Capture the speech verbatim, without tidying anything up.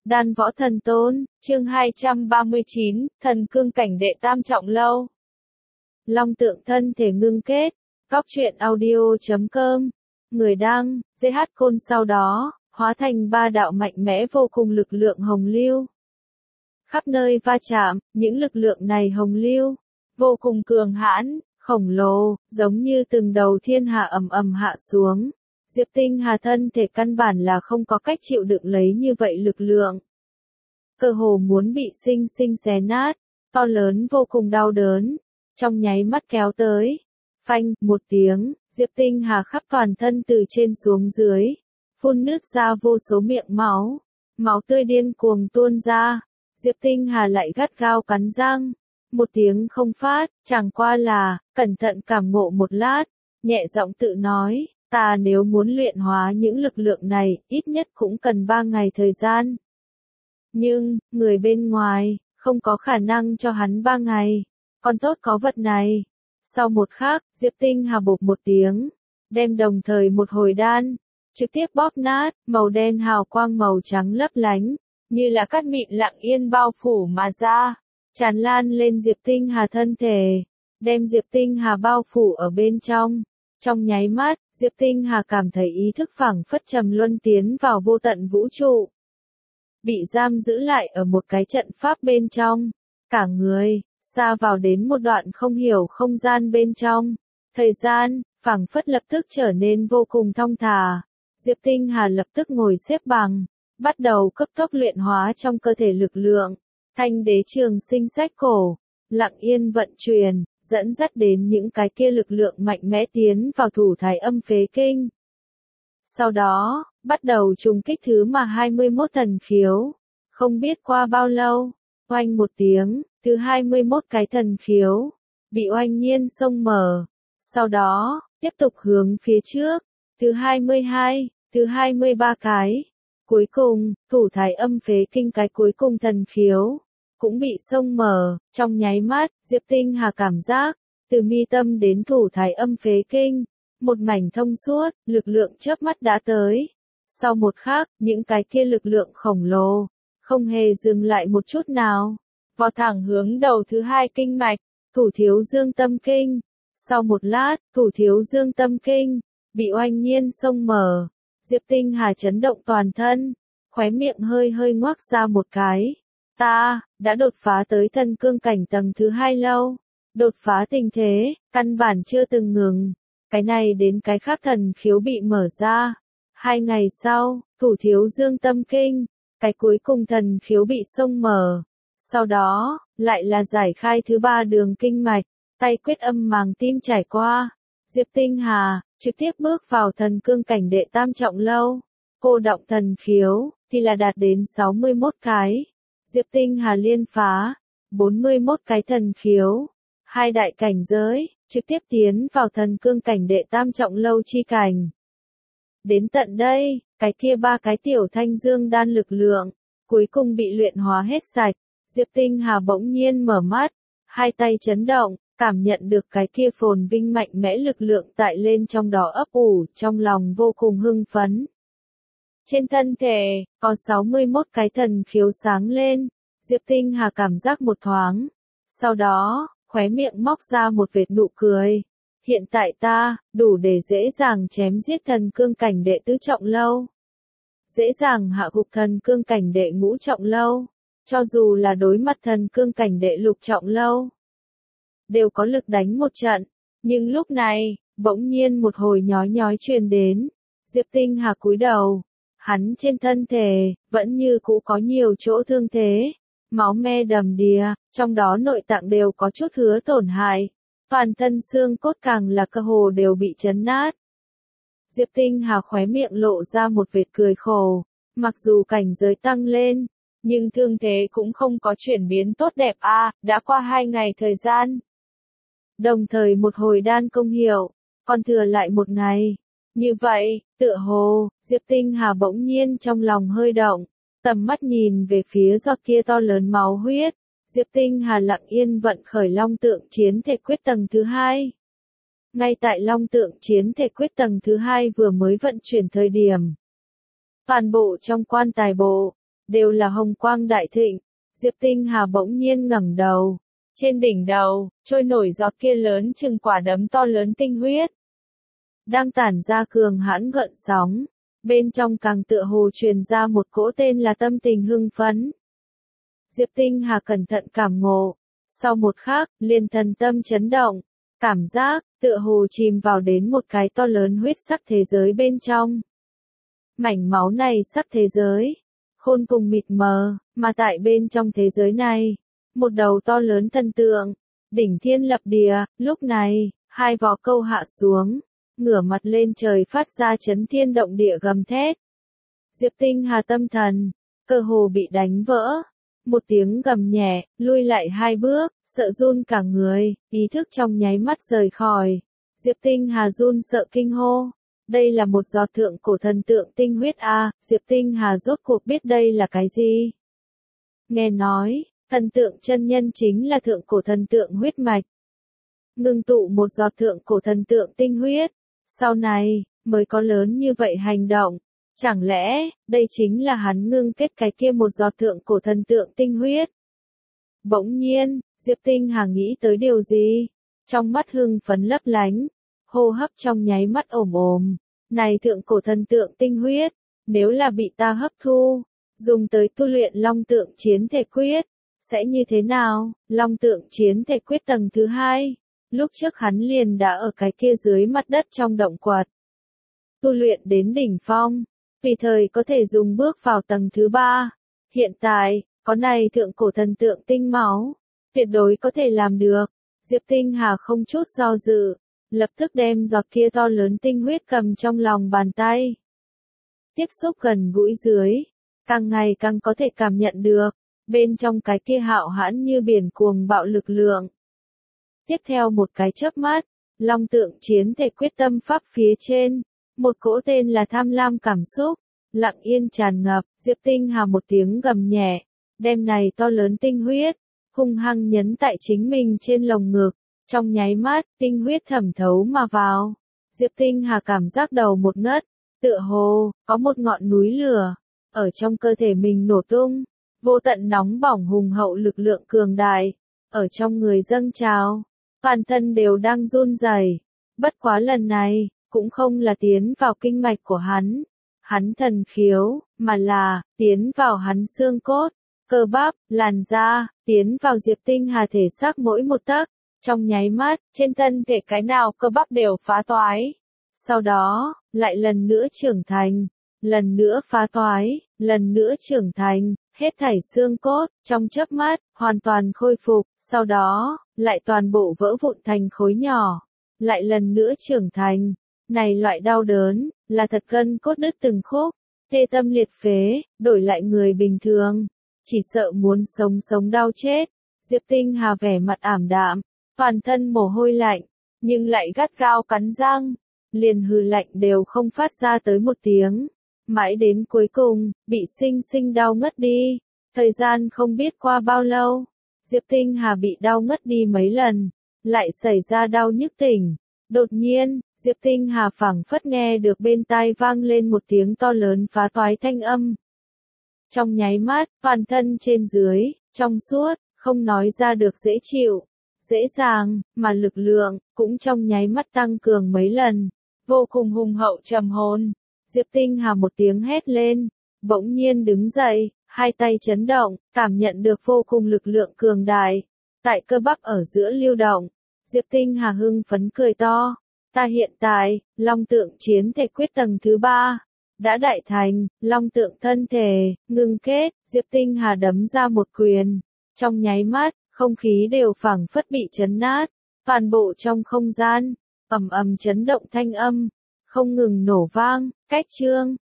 Đan Võ Thần Tôn, chương hai trăm ba mươi chín, Thần Cương Cảnh Đệ Tam Trọng Lâu. Long tượng thân thể ngưng kết, Cóc truyện audio chấm com, người đăng, giê hát Côn sau đó, hóa thành ba đạo mạnh mẽ vô cùng lực lượng hồng lưu. Khắp nơi va chạm, những lực lượng này hồng lưu, vô cùng cường hãn, khổng lồ, giống như từng đầu thiên hạ ầm ầm hạ xuống. Diệp Tinh Hà thân thể căn bản là không có cách chịu đựng lấy như vậy lực lượng. Cơ hồ muốn bị sinh sinh xé nát, to lớn vô cùng đau đớn, trong nháy mắt kéo tới. Phanh, một tiếng, Diệp Tinh Hà khắp toàn thân từ trên xuống dưới, phun nước ra vô số miệng máu, máu tươi điên cuồng tuôn ra. Diệp Tinh Hà lại gắt gao cắn răng, một tiếng không phát, chẳng qua là, cẩn thận cảm ngộ một lát, nhẹ giọng tự nói. Ta nếu muốn luyện hóa những lực lượng này, ít nhất cũng cần ba ngày thời gian. Nhưng, người bên ngoài, không có khả năng cho hắn ba ngày. Còn tốt có vật này. Sau một khắc, Diệp Tinh Hà bộp một tiếng, đem đồng thời một hồi đan, trực tiếp bóp nát, màu đen hào quang màu trắng lấp lánh, như là cát mịn lặng yên bao phủ mà ra, tràn lan lên Diệp Tinh Hà thân thể, đem Diệp Tinh Hà bao phủ ở bên trong. Trong nháy mắt, Diệp Tinh Hà cảm thấy ý thức phảng phất trầm luân tiến vào vô tận vũ trụ. Bị giam giữ lại ở một cái trận pháp bên trong. Cả người, xa vào đến một đoạn không hiểu không gian bên trong. Thời gian, phảng phất lập tức trở nên vô cùng thong thả. Diệp Tinh Hà lập tức ngồi xếp bằng, bắt đầu cấp tốc luyện hóa trong cơ thể lực lượng. Thanh đế trường sinh sách cổ, lặng yên vận chuyển, dẫn dắt đến những cái kia lực lượng mạnh mẽ tiến vào thủ thái âm phế kinh. Sau đó, bắt đầu trùng kích thứ mà hai mươi mốt thần khiếu. Không biết qua bao lâu, oanh một tiếng, thứ hai mươi mốt cái thần khiếu, bị oanh nhiên xông mở. Sau đó, tiếp tục hướng phía trước, thứ hai mươi hai, thứ hai mươi ba cái. Cuối cùng, thủ thái âm phế kinh cái cuối cùng thần khiếu cũng bị xông mở. Trong nháy mắt, Diệp Tinh Hà cảm giác, từ mi tâm đến thủ thái âm phế kinh, một mảnh thông suốt, lực lượng chớp mắt đã tới. Sau một khắc, những cái kia lực lượng khổng lồ, không hề dừng lại một chút nào, vọt thẳng hướng đầu thứ hai kinh mạch, thủ thiếu dương tâm kinh. Sau một lát, thủ thiếu dương tâm kinh, bị oanh nhiên xông mở. Diệp Tinh Hà chấn động toàn thân, khóe miệng hơi hơi ngoác ra một cái. Ta, đã đột phá tới thần cương cảnh tầng thứ hai lâu. Đột phá tình thế, căn bản chưa từng ngừng. Cái này đến cái khác thần khiếu bị mở ra. Hai ngày sau, thủ thiếu dương tâm kinh, cái cuối cùng thần khiếu bị xông mở. Sau đó, lại là giải khai thứ ba đường kinh mạch, tay quyết âm màng tim trải qua. Diệp Tinh Hà, trực tiếp bước vào thần cương cảnh đệ tam trọng lâu. Cô động thần khiếu, thì là đạt đến sáu mươi mốt cái. Diệp Tinh Hà liên phá, bốn mươi mốt cái thần khiếu, hai đại cảnh giới, trực tiếp tiến vào thần cương cảnh đệ tam trọng lâu chi cảnh. Đến tận đây, cái kia ba cái tiểu thanh dương đan lực lượng, cuối cùng bị luyện hóa hết sạch. Diệp Tinh Hà bỗng nhiên mở mắt, hai tay chấn động, cảm nhận được cái kia phồn vinh mạnh mẽ lực lượng tại lên trong đó ấp ủ, trong lòng vô cùng hưng phấn. Trên thân thể, có sáu mươi mốt cái thần khiếu sáng lên, Diệp Tinh Hà cảm giác một thoáng. Sau đó, khóe miệng móc ra một vệt nụ cười. Hiện tại ta, đủ để dễ dàng chém giết thần cương cảnh đệ tứ trọng lâu. Dễ dàng hạ gục thần cương cảnh đệ ngũ trọng lâu. Cho dù là đối mặt thần cương cảnh đệ lục trọng lâu, đều có lực đánh một trận. Nhưng lúc này, bỗng nhiên một hồi nhói nhói truyền đến. Diệp Tinh Hà cúi đầu. Hắn trên thân thể, vẫn như cũ có nhiều chỗ thương thế, máu me đầm đìa, trong đó nội tạng đều có chút hứa tổn hại, toàn thân xương cốt càng là cơ hồ đều bị chấn nát. Diệp Tinh Hà khóe miệng lộ ra một vệt cười khổ, mặc dù cảnh giới tăng lên, nhưng thương thế cũng không có chuyển biến tốt đẹp a. À, đã qua hai ngày thời gian. Đồng thời một hồi đan công hiệu, còn thừa lại một ngày. Như vậy, tựa hồ, Diệp Tinh Hà bỗng nhiên trong lòng hơi động, tầm mắt nhìn về phía giọt kia to lớn máu huyết. Diệp Tinh Hà lặng yên vận khởi long tượng chiến thể quyết tầng thứ hai. Ngay tại long tượng chiến thể quyết tầng thứ hai vừa mới vận chuyển thời điểm, toàn bộ trong quan tài bộ, đều là hồng quang đại thịnh. Diệp Tinh Hà bỗng nhiên ngẩng đầu. Trên đỉnh đầu, trôi nổi giọt kia lớn chừng quả đấm to lớn tinh huyết. Đang tản ra cường hãn gợn sóng. Bên trong càng tựa hồ truyền ra một cỗ tên là tâm tình hưng phấn. Diệp Tinh Hà cẩn thận cảm ngộ. Sau một khắc, liền thần tâm chấn động. Cảm giác, tựa hồ chìm vào đến một cái to lớn huyết sắc thế giới bên trong. Mảnh máu này sắc thế giới. Khôn cùng mịt mờ, mà tại bên trong thế giới này. Một đầu to lớn thần tượng. Đỉnh thiên lập địa, lúc này, hai vó câu hạ xuống. Ngửa mặt lên trời phát ra chấn thiên động địa gầm thét. Diệp Tinh Hà tâm thần, cơ hồ bị đánh vỡ. Một tiếng gầm nhẹ, lui lại hai bước, sợ run cả người, ý thức trong nháy mắt rời khỏi. Diệp Tinh Hà run sợ kinh hô. Đây là một giọt thượng cổ thần tượng tinh huyết a, à, Diệp Tinh Hà rốt cuộc biết đây là cái gì? Nghe nói, thần tượng chân nhân chính là thượng cổ thần tượng huyết mạch. Ngưng tụ một giọt thượng cổ thần tượng tinh huyết. Sau này, mới có lớn như vậy hành động. Chẳng lẽ, đây chính là hắn ngưng kết cái kia một giọt thượng cổ thần tượng tinh huyết? Bỗng nhiên, Diệp Tinh Hà nghĩ tới điều gì? Trong mắt hưng phấn lấp lánh, hô hấp trong nháy mắt ồm ồm. Này thượng cổ thần tượng tinh huyết, nếu là bị ta hấp thu, dùng tới tu luyện long tượng chiến thể quyết, sẽ như thế nào? Long tượng chiến thể quyết tầng thứ hai. Lúc trước hắn liền đã ở cái kia dưới mặt đất trong động quật. Tu luyện đến đỉnh phong, tùy thời có thể dùng bước vào tầng thứ ba. Hiện tại, có này thượng cổ thần tượng tinh máu, tuyệt đối có thể làm được. Diệp Tinh Hà không chút do dự, lập tức đem giọt kia to lớn tinh huyết cầm trong lòng bàn tay. Tiếp xúc gần gũi dưới, càng ngày càng có thể cảm nhận được, bên trong cái kia hạo hãn như biển cuồng bạo lực lượng. Tiếp theo một cái chớp mắt, long tượng chiến thể quyết tâm pháp phía trên, một cỗ tên là tham lam cảm xúc, lặng yên tràn ngập. Diệp Tinh Hà một tiếng gầm nhẹ, đem này to lớn tinh huyết, hung hăng nhấn tại chính mình trên lồng ngực, trong nháy mắt, tinh huyết thẩm thấu mà vào. Diệp Tinh Hà cảm giác đầu một ngất, tựa hồ, có một ngọn núi lửa, ở trong cơ thể mình nổ tung, vô tận nóng bỏng hùng hậu lực lượng cường đại, ở trong người dâng trào. Toàn thân đều đang run rẩy. Bất quá lần này, cũng không là tiến vào kinh mạch của hắn, hắn thần khiếu, mà là, tiến vào hắn xương cốt, cơ bắp, làn da, tiến vào Diệp Tinh Hà thể xác mỗi một tấc, trong nháy mắt, trên thân thể cái nào cơ bắp đều phá toái. Sau đó, lại lần nữa trưởng thành, lần nữa phá toái, lần nữa trưởng thành, hết thảy xương cốt, trong chớp mắt, hoàn toàn khôi phục, sau đó, lại toàn bộ vỡ vụn thành khối nhỏ, lại lần nữa trưởng thành. Này loại đau đớn, là thật gân cốt đứt từng khúc, tê tâm liệt phế, đổi lại người bình thường, chỉ sợ muốn sống sống đau chết. Diệp Tinh Hà vẻ mặt ảm đạm, toàn thân mồ hôi lạnh, nhưng lại gắt gao cắn răng, liền hừ lạnh đều không phát ra tới một tiếng. Mãi đến cuối cùng, bị sinh sinh đau ngất đi. Thời gian không biết qua bao lâu, Diệp Tinh Hà bị đau ngất đi mấy lần, lại xảy ra đau nhức tỉnh. Đột nhiên, Diệp Tinh Hà phảng phất nghe được bên tai vang lên một tiếng to lớn phá toái thanh âm. Trong nháy mắt, toàn thân trên dưới, trong suốt, không nói ra được dễ chịu, dễ dàng, mà lực lượng, cũng trong nháy mắt tăng cường mấy lần, vô cùng hùng hậu trầm hồn. Diệp Tinh Hà một tiếng hét lên, bỗng nhiên đứng dậy, hai tay chấn động, cảm nhận được vô cùng lực lượng cường đại, tại cơ bắp ở giữa lưu động. Diệp Tinh Hà hưng phấn cười to, ta hiện tại, long tượng chiến thể quyết tầng thứ ba, đã đại thành, long tượng thân thể, ngưng kết. Diệp Tinh Hà đấm ra một quyền, trong nháy mắt, không khí đều phảng phất bị chấn nát, toàn bộ trong không gian, ầm ầm chấn động thanh âm, không ngừng nổ vang. Cách chương